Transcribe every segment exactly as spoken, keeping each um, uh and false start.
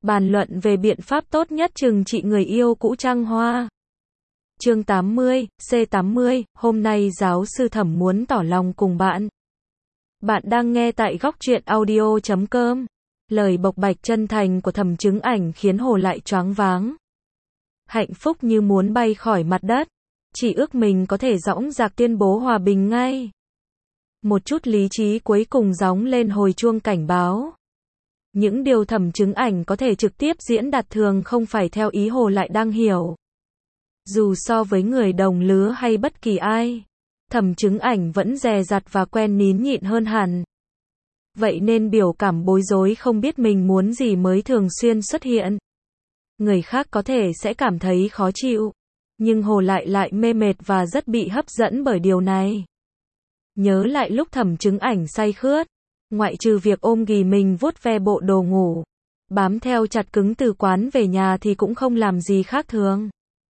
bàn luận về biện pháp tốt nhất trừng trị người yêu cũ Trăng Hoa. Chương tám mươi, C tám mươi, hôm nay giáo sư Thẩm muốn tỏ lòng cùng bạn. Bạn đang nghe tại góc truyện audio chấm com. Lời bộc bạch chân thành của Thẩm Chứng Ảnh khiến Hồ lại choáng váng. Hạnh phúc như muốn bay khỏi mặt đất, chỉ ước mình có thể dõng dạc tuyên bố hòa bình ngay. Một chút lý trí cuối cùng gióng lên hồi chuông cảnh báo. Những điều Thẩm Chứng Ảnh có thể trực tiếp diễn đạt thường không phải theo ý Hồ lại đang hiểu. Dù so với người đồng lứa hay bất kỳ ai, Thẩm Chứng Ảnh vẫn dè dặt và quen nín nhịn hơn hẳn. Vậy nên biểu cảm bối rối không biết mình muốn gì mới thường xuyên xuất hiện. Người khác có thể sẽ cảm thấy khó chịu, nhưng Hồ lại lại mê mệt và rất bị hấp dẫn bởi điều này. Nhớ lại lúc Thẩm Chứng Ảnh say khướt, ngoại trừ việc ôm ghì mình vuốt ve bộ đồ ngủ, bám theo chặt cứng từ quán về nhà thì cũng không làm gì khác thường.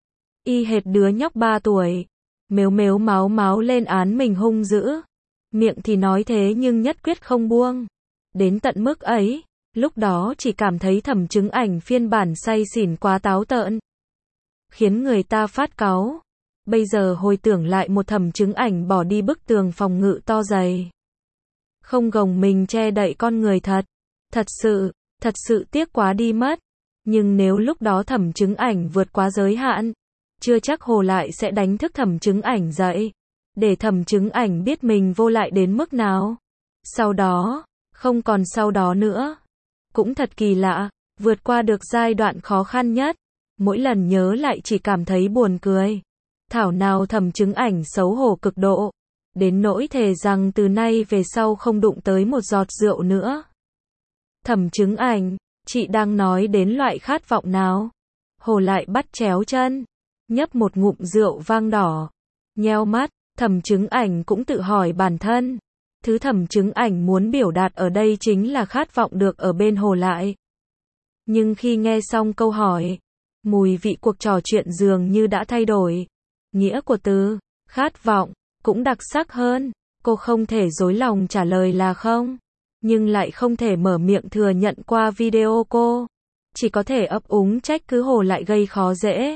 Y hệt đứa nhóc ba tuổi, mếu mếu máu máu lên án mình hung dữ. Miệng thì nói thế nhưng nhất quyết không buông. Đến tận mức ấy, lúc đó chỉ cảm thấy Thẩm Chứng Ảnh phiên bản say xỉn quá táo tợn, khiến người ta phát cáu. Bây giờ hồi tưởng lại một Thẩm Chứng Ảnh bỏ đi bức tường phòng ngự to dày, không gồng mình che đậy con người thật. Thật sự, thật sự tiếc quá đi mất. Nhưng nếu lúc đó Thẩm Chứng Ảnh vượt quá giới hạn, chưa chắc Hồ lại sẽ đánh thức Thẩm Chứng Ảnh dậy, để Thẩm Chứng Ảnh biết mình vô lại đến mức nào. Sau đó, không còn sau đó nữa. Cũng thật kỳ lạ, vượt qua được giai đoạn khó khăn nhất, mỗi lần nhớ lại chỉ cảm thấy buồn cười. Thảo nào Thẩm Chứng Ảnh xấu hổ cực độ, đến nỗi thề rằng từ nay về sau không đụng tới một giọt rượu nữa. Thẩm Chứng Ảnh, chị đang nói đến loại khát vọng nào? Hồ lại bắt chéo chân, nhấp một ngụm rượu vang đỏ, nheo mắt. Thẩm Chứng Ảnh cũng tự hỏi bản thân. Thứ Thẩm Chứng Ảnh muốn biểu đạt ở đây chính là khát vọng được ở bên Hồ lại. Nhưng khi nghe xong câu hỏi, mùi vị cuộc trò chuyện dường như đã thay đổi. Nghĩa của từ khát vọng cũng đặc sắc hơn. Cô không thể dối lòng trả lời là không, nhưng lại không thể mở miệng thừa nhận qua video cô. Chỉ có thể ấp úng trách cứ Hồ lại gây khó dễ.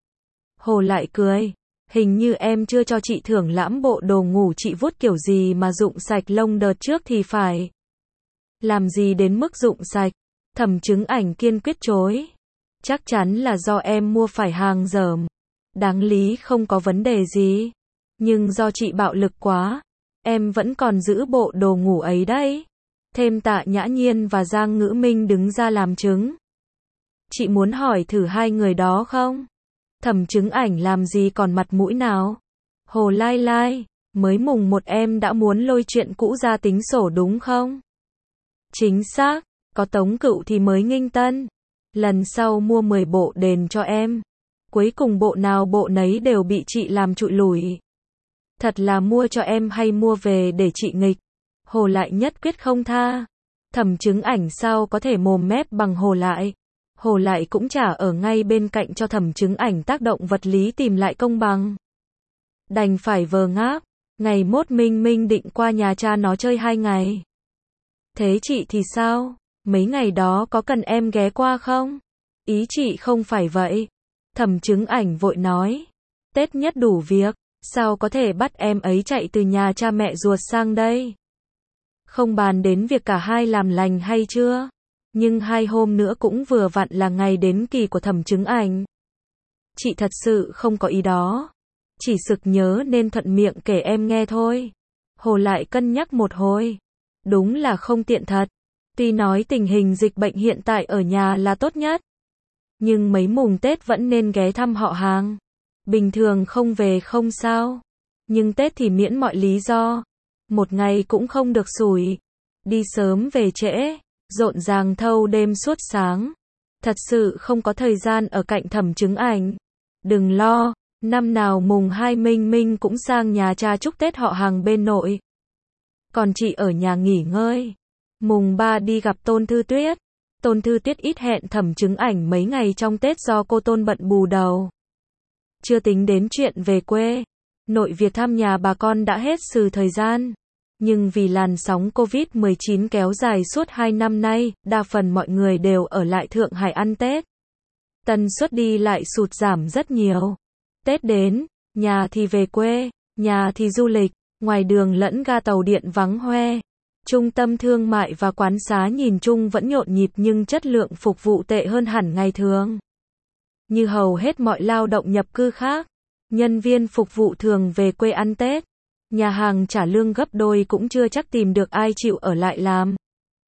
Hồ lại cười. Hình như em chưa cho chị thưởng lãm bộ đồ ngủ chị vuốt kiểu gì mà rụng sạch lông đợt trước thì phải. Làm gì đến mức rụng sạch? Thẩm Chứng Ảnh kiên quyết chối. Chắc chắn là do em mua phải hàng dởm. Đáng lý không có vấn đề gì. Nhưng do chị bạo lực quá, em vẫn còn giữ bộ đồ ngủ ấy đấy. Thêm Tạ Nhã Nhiên và Giang Ngữ Minh đứng ra làm chứng. Chị muốn hỏi thử hai người đó không? Thẩm Chứng Ảnh làm gì còn mặt mũi nào? Hồ lai lai, mới mùng một em đã muốn lôi chuyện cũ ra tính sổ đúng không? Chính xác, có Tống Cựu thì mới nghinh tân. Lần sau mua mười bộ đền cho em. Cuối cùng bộ nào bộ nấy đều bị chị làm trụi lủi. Thật là mua cho em hay mua về để chị nghịch? Hồ lại nhất quyết không tha. Thẩm Chứng Ảnh sao có thể mồm mép bằng Hồ lại? Hồ lại cũng chả ở ngay bên cạnh cho Thẩm Chứng Ảnh tác động vật lý tìm lại công bằng. Đành phải vờ ngáp. Ngày mốt Minh Minh định qua nhà cha nó chơi hai ngày. Thế chị thì sao? Mấy ngày đó có cần em ghé qua không? Ý chị không phải vậy. Thẩm Chứng Ảnh vội nói. Tết nhất đủ việc, sao có thể bắt em ấy chạy từ nhà cha mẹ ruột sang đây? Không bàn đến việc cả hai làm lành hay chưa? Nhưng hai hôm nữa cũng vừa vặn là ngày đến kỳ của Thẩm Chứng Ảnh. Chị thật sự không có ý đó. Chỉ sực nhớ nên thuận miệng kể em nghe thôi. Hồ lại cân nhắc một hồi. Đúng là không tiện thật. Tuy nói tình hình dịch bệnh hiện tại ở nhà là tốt nhất, nhưng mấy mùng Tết vẫn nên ghé thăm họ hàng. Bình thường không về không sao, nhưng Tết thì miễn mọi lý do. Một ngày cũng không được xủi. Đi sớm về trễ, rộn ràng thâu đêm suốt sáng. Thật sự không có thời gian ở cạnh Thẩm Chứng Ảnh. Đừng lo, năm nào mùng hai Minh Minh cũng sang nhà cha chúc Tết họ hàng bên nội. Còn chị ở nhà nghỉ ngơi. Mùng ba đi gặp Tôn Thư Tuyết. Tôn Thư Tuyết ít hẹn Thẩm Chứng Ảnh mấy ngày trong Tết do cô Tôn bận bù đầu. Chưa tính đến chuyện về quê. Nội việc thăm nhà bà con đã hết sừ thời gian. Nhưng vì làn sóng Covid mười chín kéo dài suốt hai năm nay, đa phần mọi người đều ở lại Thượng Hải ăn Tết. Tần suất đi lại sụt giảm rất nhiều. Tết đến, nhà thì về quê, nhà thì du lịch, ngoài đường lẫn ga tàu điện vắng hoe. Trung tâm thương mại và quán xá nhìn chung vẫn nhộn nhịp nhưng chất lượng phục vụ tệ hơn hẳn ngày thường. Như hầu hết mọi lao động nhập cư khác, nhân viên phục vụ thường về quê ăn Tết. Nhà hàng trả lương gấp đôi cũng chưa chắc tìm được ai chịu ở lại làm.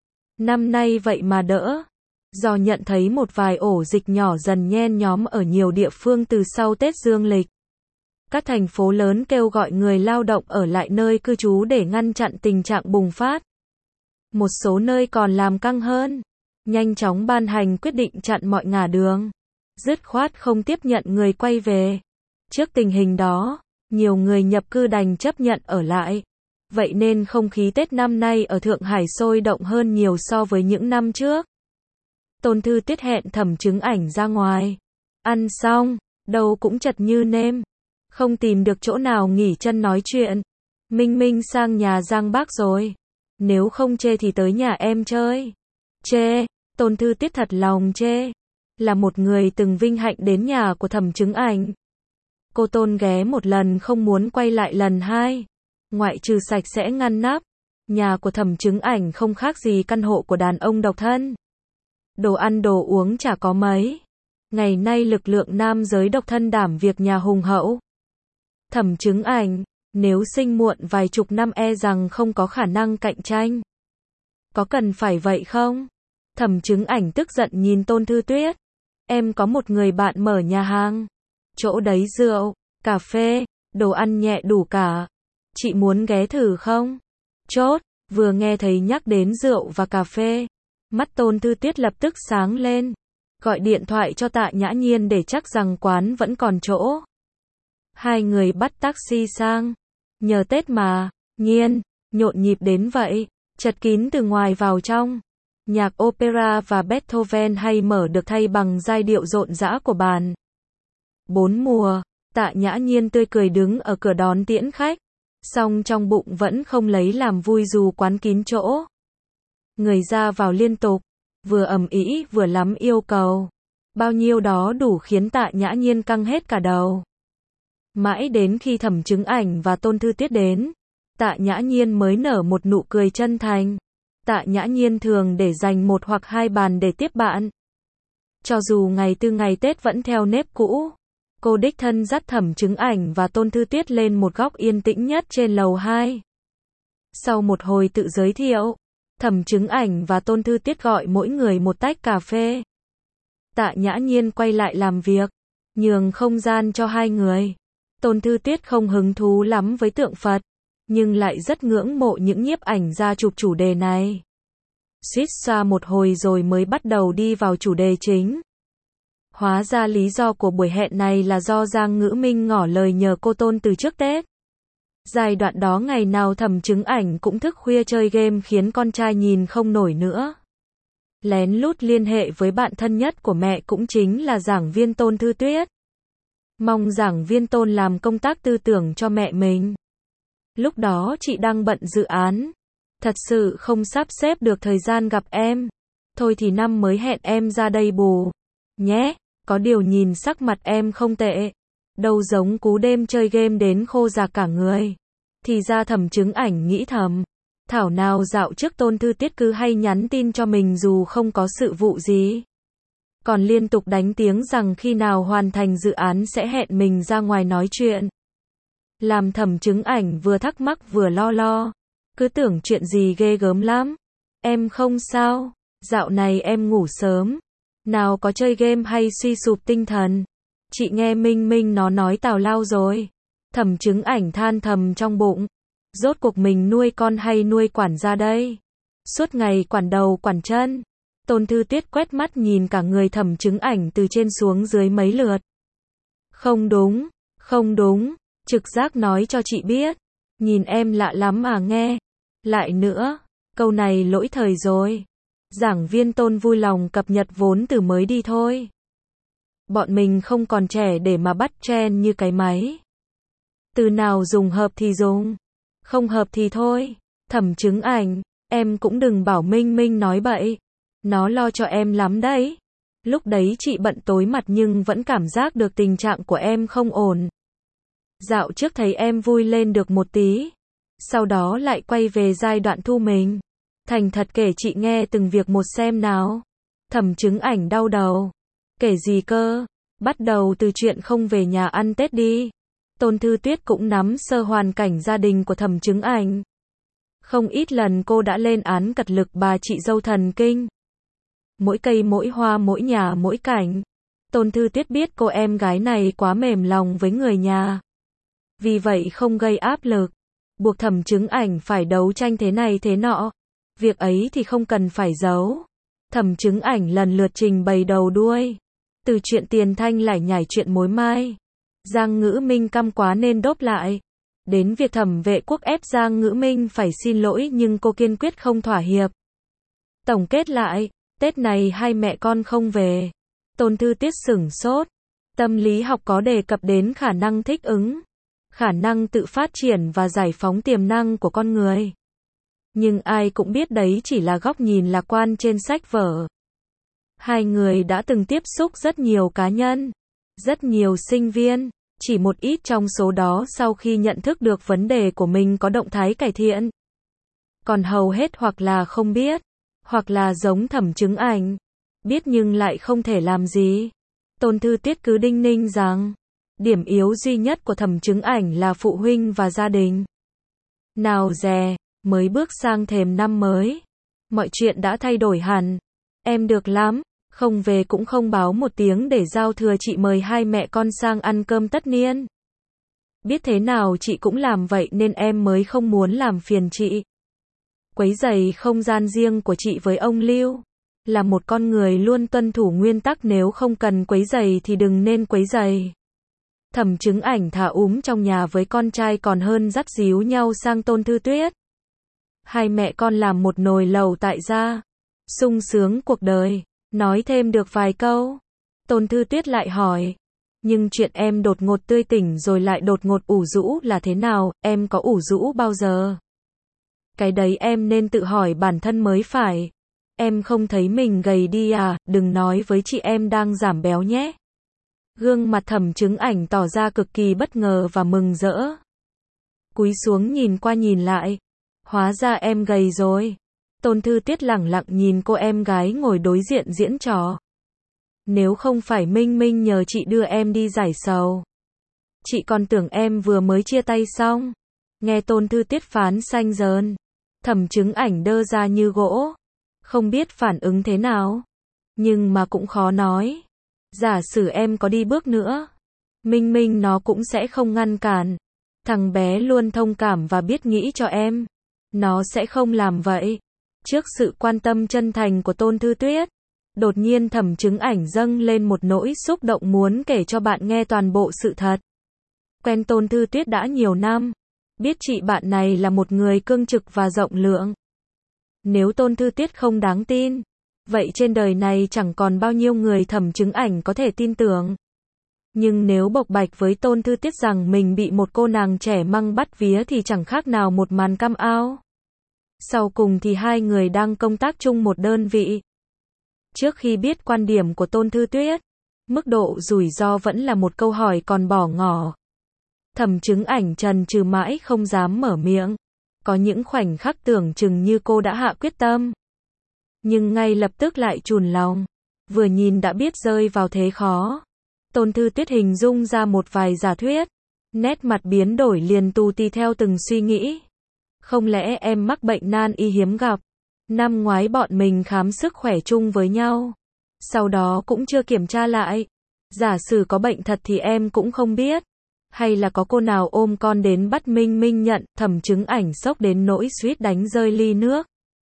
Năm nay vậy mà đỡ. Do nhận thấy một vài ổ dịch nhỏ dần nhen nhóm ở nhiều địa phương từ sau Tết dương lịch. Các thành phố lớn kêu gọi người lao động ở lại nơi cư trú để ngăn chặn tình trạng bùng phát. Một số nơi còn làm căng hơn, nhanh chóng ban hành quyết định chặn mọi ngả đường, dứt khoát không tiếp nhận người quay về. Trước tình hình đó, nhiều người nhập cư đành chấp nhận ở lại. Vậy nên không khí Tết năm nay ở Thượng Hải sôi động hơn nhiều so với những năm trước. Tôn Thư Tuyết hẹn Thẩm Chứng Ảnh ra ngoài. Ăn xong, đầu cũng chật như nêm. Không tìm được chỗ nào nghỉ chân nói chuyện. Minh Minh sang nhà Giang Bác rồi. Nếu không chê thì tới nhà em chơi. Chê, Tôn Thư Tuyết thật lòng chê. Là một người từng vinh hạnh đến nhà của Thẩm Chứng Ảnh. Cô Tôn ghé một lần không muốn quay lại lần hai. Ngoại trừ sạch sẽ ngăn nắp. Nhà của Thẩm Chứng Ảnh không khác gì căn hộ của đàn ông độc thân. Đồ ăn đồ uống chả có mấy. Ngày nay lực lượng nam giới độc thân đảm việc nhà hùng hậu. Thẩm Chứng Ảnh, nếu sinh muộn vài chục năm e rằng không có khả năng cạnh tranh. Có cần phải vậy không? Thẩm Chứng Ảnh tức giận nhìn Tôn Thư Tuyết. Em có một người bạn mở nhà hàng. Chỗ đấy rượu, cà phê, đồ ăn nhẹ đủ cả. Chị muốn ghé thử không? Chốt, vừa nghe thấy nhắc đến rượu và cà phê. Mắt Tôn Thư Tuyết lập tức sáng lên. Gọi điện thoại cho Tạ Nhã Nhiên để chắc rằng quán vẫn còn chỗ. Hai người bắt taxi sang. Nhờ Tết mà, Nhiên, nhộn nhịp đến vậy. Chật kín từ ngoài vào trong. Nhạc opera và Beethoven hay mở được thay bằng giai điệu rộn rã của bàn. Bốn mùa, Tạ Nhã Nhiên tươi cười đứng ở cửa đón tiễn khách. Song trong bụng vẫn không lấy làm vui dù quán kín chỗ. Người ra vào liên tục, vừa ầm ĩ vừa lắm yêu cầu. Bao nhiêu đó đủ khiến Tạ Nhã Nhiên căng hết cả đầu. Mãi đến khi Thẩm Chứng Ảnh và Tôn Thư Tuyết đến, Tạ Nhã Nhiên mới nở một nụ cười chân thành. Tạ Nhã Nhiên thường để dành một hoặc hai bàn để tiếp bạn. Cho dù ngày tư ngày Tết vẫn theo nếp cũ, cô đích thân dắt Thẩm Chứng Ảnh và Tôn Thư Tuyết lên một góc yên tĩnh nhất trên lầu hai. Sau một hồi tự giới thiệu, Thẩm Chứng Ảnh và Tôn Thư Tuyết gọi mỗi người một tách cà phê. Tạ Nhã Nhiên quay lại làm việc, nhường không gian cho hai người. Tôn Thư Tuyết không hứng thú lắm với tượng Phật, nhưng lại rất ngưỡng mộ những nhiếp ảnh gia chụp chủ đề này. Suýt xoa một hồi rồi mới bắt đầu đi vào chủ đề chính. Hóa ra lý do của buổi hẹn này là do Giang Ngữ Minh ngỏ lời nhờ cô Tôn từ trước Tết. Giai đoạn đó ngày nào Thẩm Chứng Ảnh cũng thức khuya chơi game khiến con trai nhìn không nổi nữa. Lén lút liên hệ với bạn thân nhất của mẹ cũng chính là giảng viên Tôn Thư Tuyết. Mong giảng viên Tôn làm công tác tư tưởng cho mẹ mình. Lúc đó chị đang bận dự án. Thật sự không sắp xếp được thời gian gặp em. Thôi thì năm mới hẹn em ra đây bù. Nhé, có điều nhìn sắc mặt em không tệ. Đâu giống cú đêm chơi game đến khô già cả người. Thì ra Thẩm Chứng Ảnh nghĩ thầm. Thảo nào dạo trước Tôn Thư Tuyết cứ hay nhắn tin cho mình dù không có sự vụ gì. Còn liên tục đánh tiếng rằng khi nào hoàn thành dự án sẽ hẹn mình ra ngoài nói chuyện. Làm Thẩm Chứng Ảnh vừa thắc mắc vừa lo lo. Cứ tưởng chuyện gì ghê gớm lắm. Em không sao, dạo này em ngủ sớm. Nào có chơi game hay suy sụp tinh thần. Chị nghe Minh Minh nó nói tào lao rồi. Thẩm Chứng Ảnh than thầm trong bụng. Rốt cuộc mình nuôi con hay nuôi quản gia đây? Suốt ngày quản đầu quản chân. Tôn Thư Tuyết quét mắt nhìn cả người Thẩm Chứng Ảnh từ trên xuống dưới mấy lượt. Không đúng, không đúng, trực giác nói cho chị biết. Nhìn em lạ lắm à nghe. Lại nữa, câu này lỗi thời rồi. Giảng viên Tôn vui lòng cập nhật vốn từ mới đi thôi. Bọn mình không còn trẻ để mà bắt trend như cái máy. Từ nào dùng hợp thì dùng, không hợp thì thôi. Thẩm Chứng Ảnh, em cũng đừng bảo Minh Minh nói bậy. Nó lo cho em lắm đấy. Lúc đấy chị bận tối mặt nhưng vẫn cảm giác được tình trạng của em không ổn. Dạo trước thấy em vui lên được một tí. Sau đó lại quay về giai đoạn thu mình. Thành thật kể chị nghe từng việc một xem nào. Thẩm Chứng Ảnh đau đầu. Kể gì cơ? Bắt đầu từ chuyện không về nhà ăn Tết đi. Tôn Thư Tuyết cũng nắm sơ hoàn cảnh gia đình của Thẩm Chứng Ảnh. Không ít lần cô đã lên án cật lực bà chị dâu thần kinh. Mỗi cây mỗi hoa mỗi nhà mỗi cảnh. Tôn Thư Tuyết biết cô em gái này quá mềm lòng với người nhà. Vì vậy không gây áp lực. Buộc Thẩm Chứng Ảnh phải đấu tranh thế này thế nọ. Việc ấy thì không cần phải giấu. Thẩm Chứng Ảnh lần lượt trình bày đầu đuôi. Từ chuyện tiền thanh lải nhải chuyện mối mai. Giang Ngữ Minh căm quá nên đốp lại. Đến việc Thẩm Vệ Quốc ép Giang Ngữ Minh phải xin lỗi nhưng cô kiên quyết không thỏa hiệp. Tổng kết lại, Tết này hai mẹ con không về. Tôn Thư Tuyết sửng sốt. Tâm lý học có đề cập đến khả năng thích ứng, khả năng tự phát triển và giải phóng tiềm năng của con người. Nhưng ai cũng biết đấy chỉ là góc nhìn lạc quan trên sách vở. Hai người đã từng tiếp xúc rất nhiều cá nhân, rất nhiều sinh viên. Chỉ một ít trong số đó sau khi nhận thức được vấn đề của mình có động thái cải thiện. Còn hầu hết hoặc là không biết, hoặc là giống Thẩm Chứng Ảnh. Biết nhưng lại không thể làm gì. Tôn Thư Tuyết cứ đinh ninh rằng, điểm yếu duy nhất của Thẩm Chứng Ảnh là phụ huynh và gia đình. Nào dè, mới bước sang thềm năm mới. Mọi chuyện đã thay đổi hẳn. Em được lắm. Không về cũng không báo một tiếng để giao thừa chị mời hai mẹ con sang ăn cơm tất niên. Biết thế nào chị cũng làm vậy nên em mới không muốn làm phiền chị. Quấy rầy không gian riêng của chị với ông Lưu. Là một con người luôn tuân thủ nguyên tắc nếu không cần quấy rầy thì đừng nên quấy rầy. Thẩm Chứng Ảnh thả úm trong nhà với con trai còn hơn dắt díu nhau sang Tôn Thư Tuyết. Hai mẹ con làm một nồi lẩu tại gia. Sung sướng cuộc đời. Nói thêm được vài câu. Tôn Thư Tuyết lại hỏi. Nhưng chuyện em đột ngột tươi tỉnh rồi lại đột ngột ủ rũ là thế nào, em có ủ rũ bao giờ? Cái đấy em nên tự hỏi bản thân mới phải. Em không thấy mình gầy đi à, đừng nói với chị em đang giảm béo nhé. Gương mặt Thẩm Chứng Ảnh tỏ ra cực kỳ bất ngờ và mừng rỡ. Cúi xuống nhìn qua nhìn lại. Hóa ra em gầy rồi. Tôn Thư Tuyết lẳng lặng nhìn cô em gái ngồi đối diện diễn trò. Nếu không phải Minh Minh nhờ chị đưa em đi giải sầu, chị còn tưởng em vừa mới chia tay xong. Nghe Tôn Thư Tuyết phán xanh dờn, Thẩm Chứng Ảnh đơ ra như gỗ, không biết phản ứng thế nào. Nhưng mà cũng khó nói. Giả sử em có đi bước nữa, Minh Minh nó cũng sẽ không ngăn cản. Thằng bé luôn thông cảm và biết nghĩ cho em. Nó sẽ không làm vậy. Trước sự quan tâm chân thành của Tôn Thư Tuyết, đột nhiên Thẩm Chứng Ảnh dâng lên một nỗi xúc động muốn kể cho bạn nghe toàn bộ sự thật. Quen Tôn Thư Tuyết đã nhiều năm, biết chị bạn này là một người cương trực và rộng lượng. Nếu Tôn Thư Tuyết không đáng tin, vậy trên đời này chẳng còn bao nhiêu người Thẩm Chứng Ảnh có thể tin tưởng. Nhưng nếu bộc bạch với Tôn Thư Tuyết rằng mình bị một cô nàng trẻ măng bắt vía thì chẳng khác nào một màn cam ao. Sau cùng thì hai người đang công tác chung một đơn vị. Trước khi biết quan điểm của Tôn Thư Tuyết, mức độ rủi ro vẫn là một câu hỏi còn bỏ ngỏ. Thẩm Chứng Ảnh chần chừ mãi không dám mở miệng. Có những khoảnh khắc tưởng chừng như cô đã hạ quyết tâm. Nhưng ngay lập tức lại chùn lòng. Vừa nhìn đã biết rơi vào thế khó. Tôn Thư Tuyết hình dung ra một vài giả thuyết. Nét mặt biến đổi liền tù tì theo từng suy nghĩ. Không lẽ em mắc bệnh nan y hiếm gặp? Năm ngoái bọn mình khám sức khỏe chung với nhau. Sau đó cũng chưa kiểm tra lại. Giả sử có bệnh thật thì em cũng không biết. Hay là có cô nào ôm con đến bắt Minh Minh nhận, Thẩm Chứng Ảnh sốc đến nỗi suýt đánh rơi ly nước.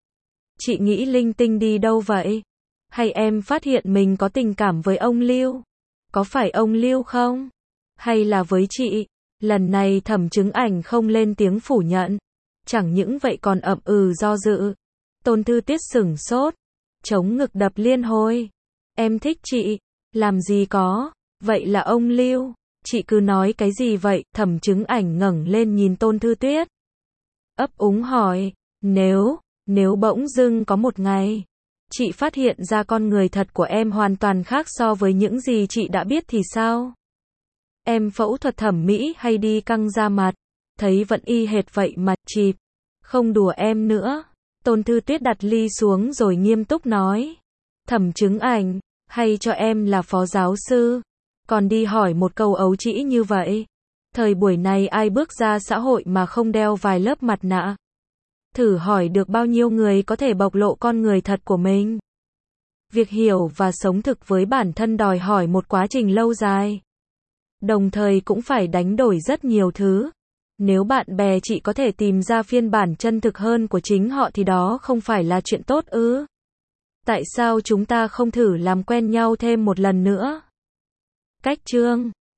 Chị nghĩ linh tinh đi đâu vậy? Hay em phát hiện mình có tình cảm với ông Lưu? Có phải ông Lưu không? Hay là với chị? Lần này Thẩm Chứng Ảnh không lên tiếng phủ nhận. Chẳng những vậy còn ậm ừ do dự. Tôn Thư Tuyết sửng sốt, chống ngực đập liên hồi. Em thích chị, làm gì có, vậy là ông Lưu, chị cứ nói cái gì vậy? Thẩm Chứng Ảnh ngẩng lên nhìn Tôn Thư Tuyết. Ấp úng hỏi, Nếu, nếu bỗng dưng có một ngày, chị phát hiện ra con người thật của em hoàn toàn khác so với những gì chị đã biết thì sao? Em phẫu thuật thẩm mỹ hay đi căng da mặt? Thấy vẫn y hệt vậy mà, chịp. Không đùa em nữa. Tôn Thư Tuyết đặt ly xuống rồi nghiêm túc nói. Thẩm chứng ảnh, hay cho em là phó giáo sư. Còn đi hỏi một câu ấu trĩ như vậy. Thời buổi này ai bước ra xã hội mà không đeo vài lớp mặt nạ. Thử hỏi được bao nhiêu người có thể bộc lộ con người thật của mình. Việc hiểu và sống thực với bản thân đòi hỏi một quá trình lâu dài. Đồng thời cũng phải đánh đổi rất nhiều thứ. Nếu bạn bè chị có thể tìm ra phiên bản chân thực hơn của chính họ thì đó không phải là chuyện tốt ư? Tại sao chúng ta không thử làm quen nhau thêm một lần nữa? Cách chương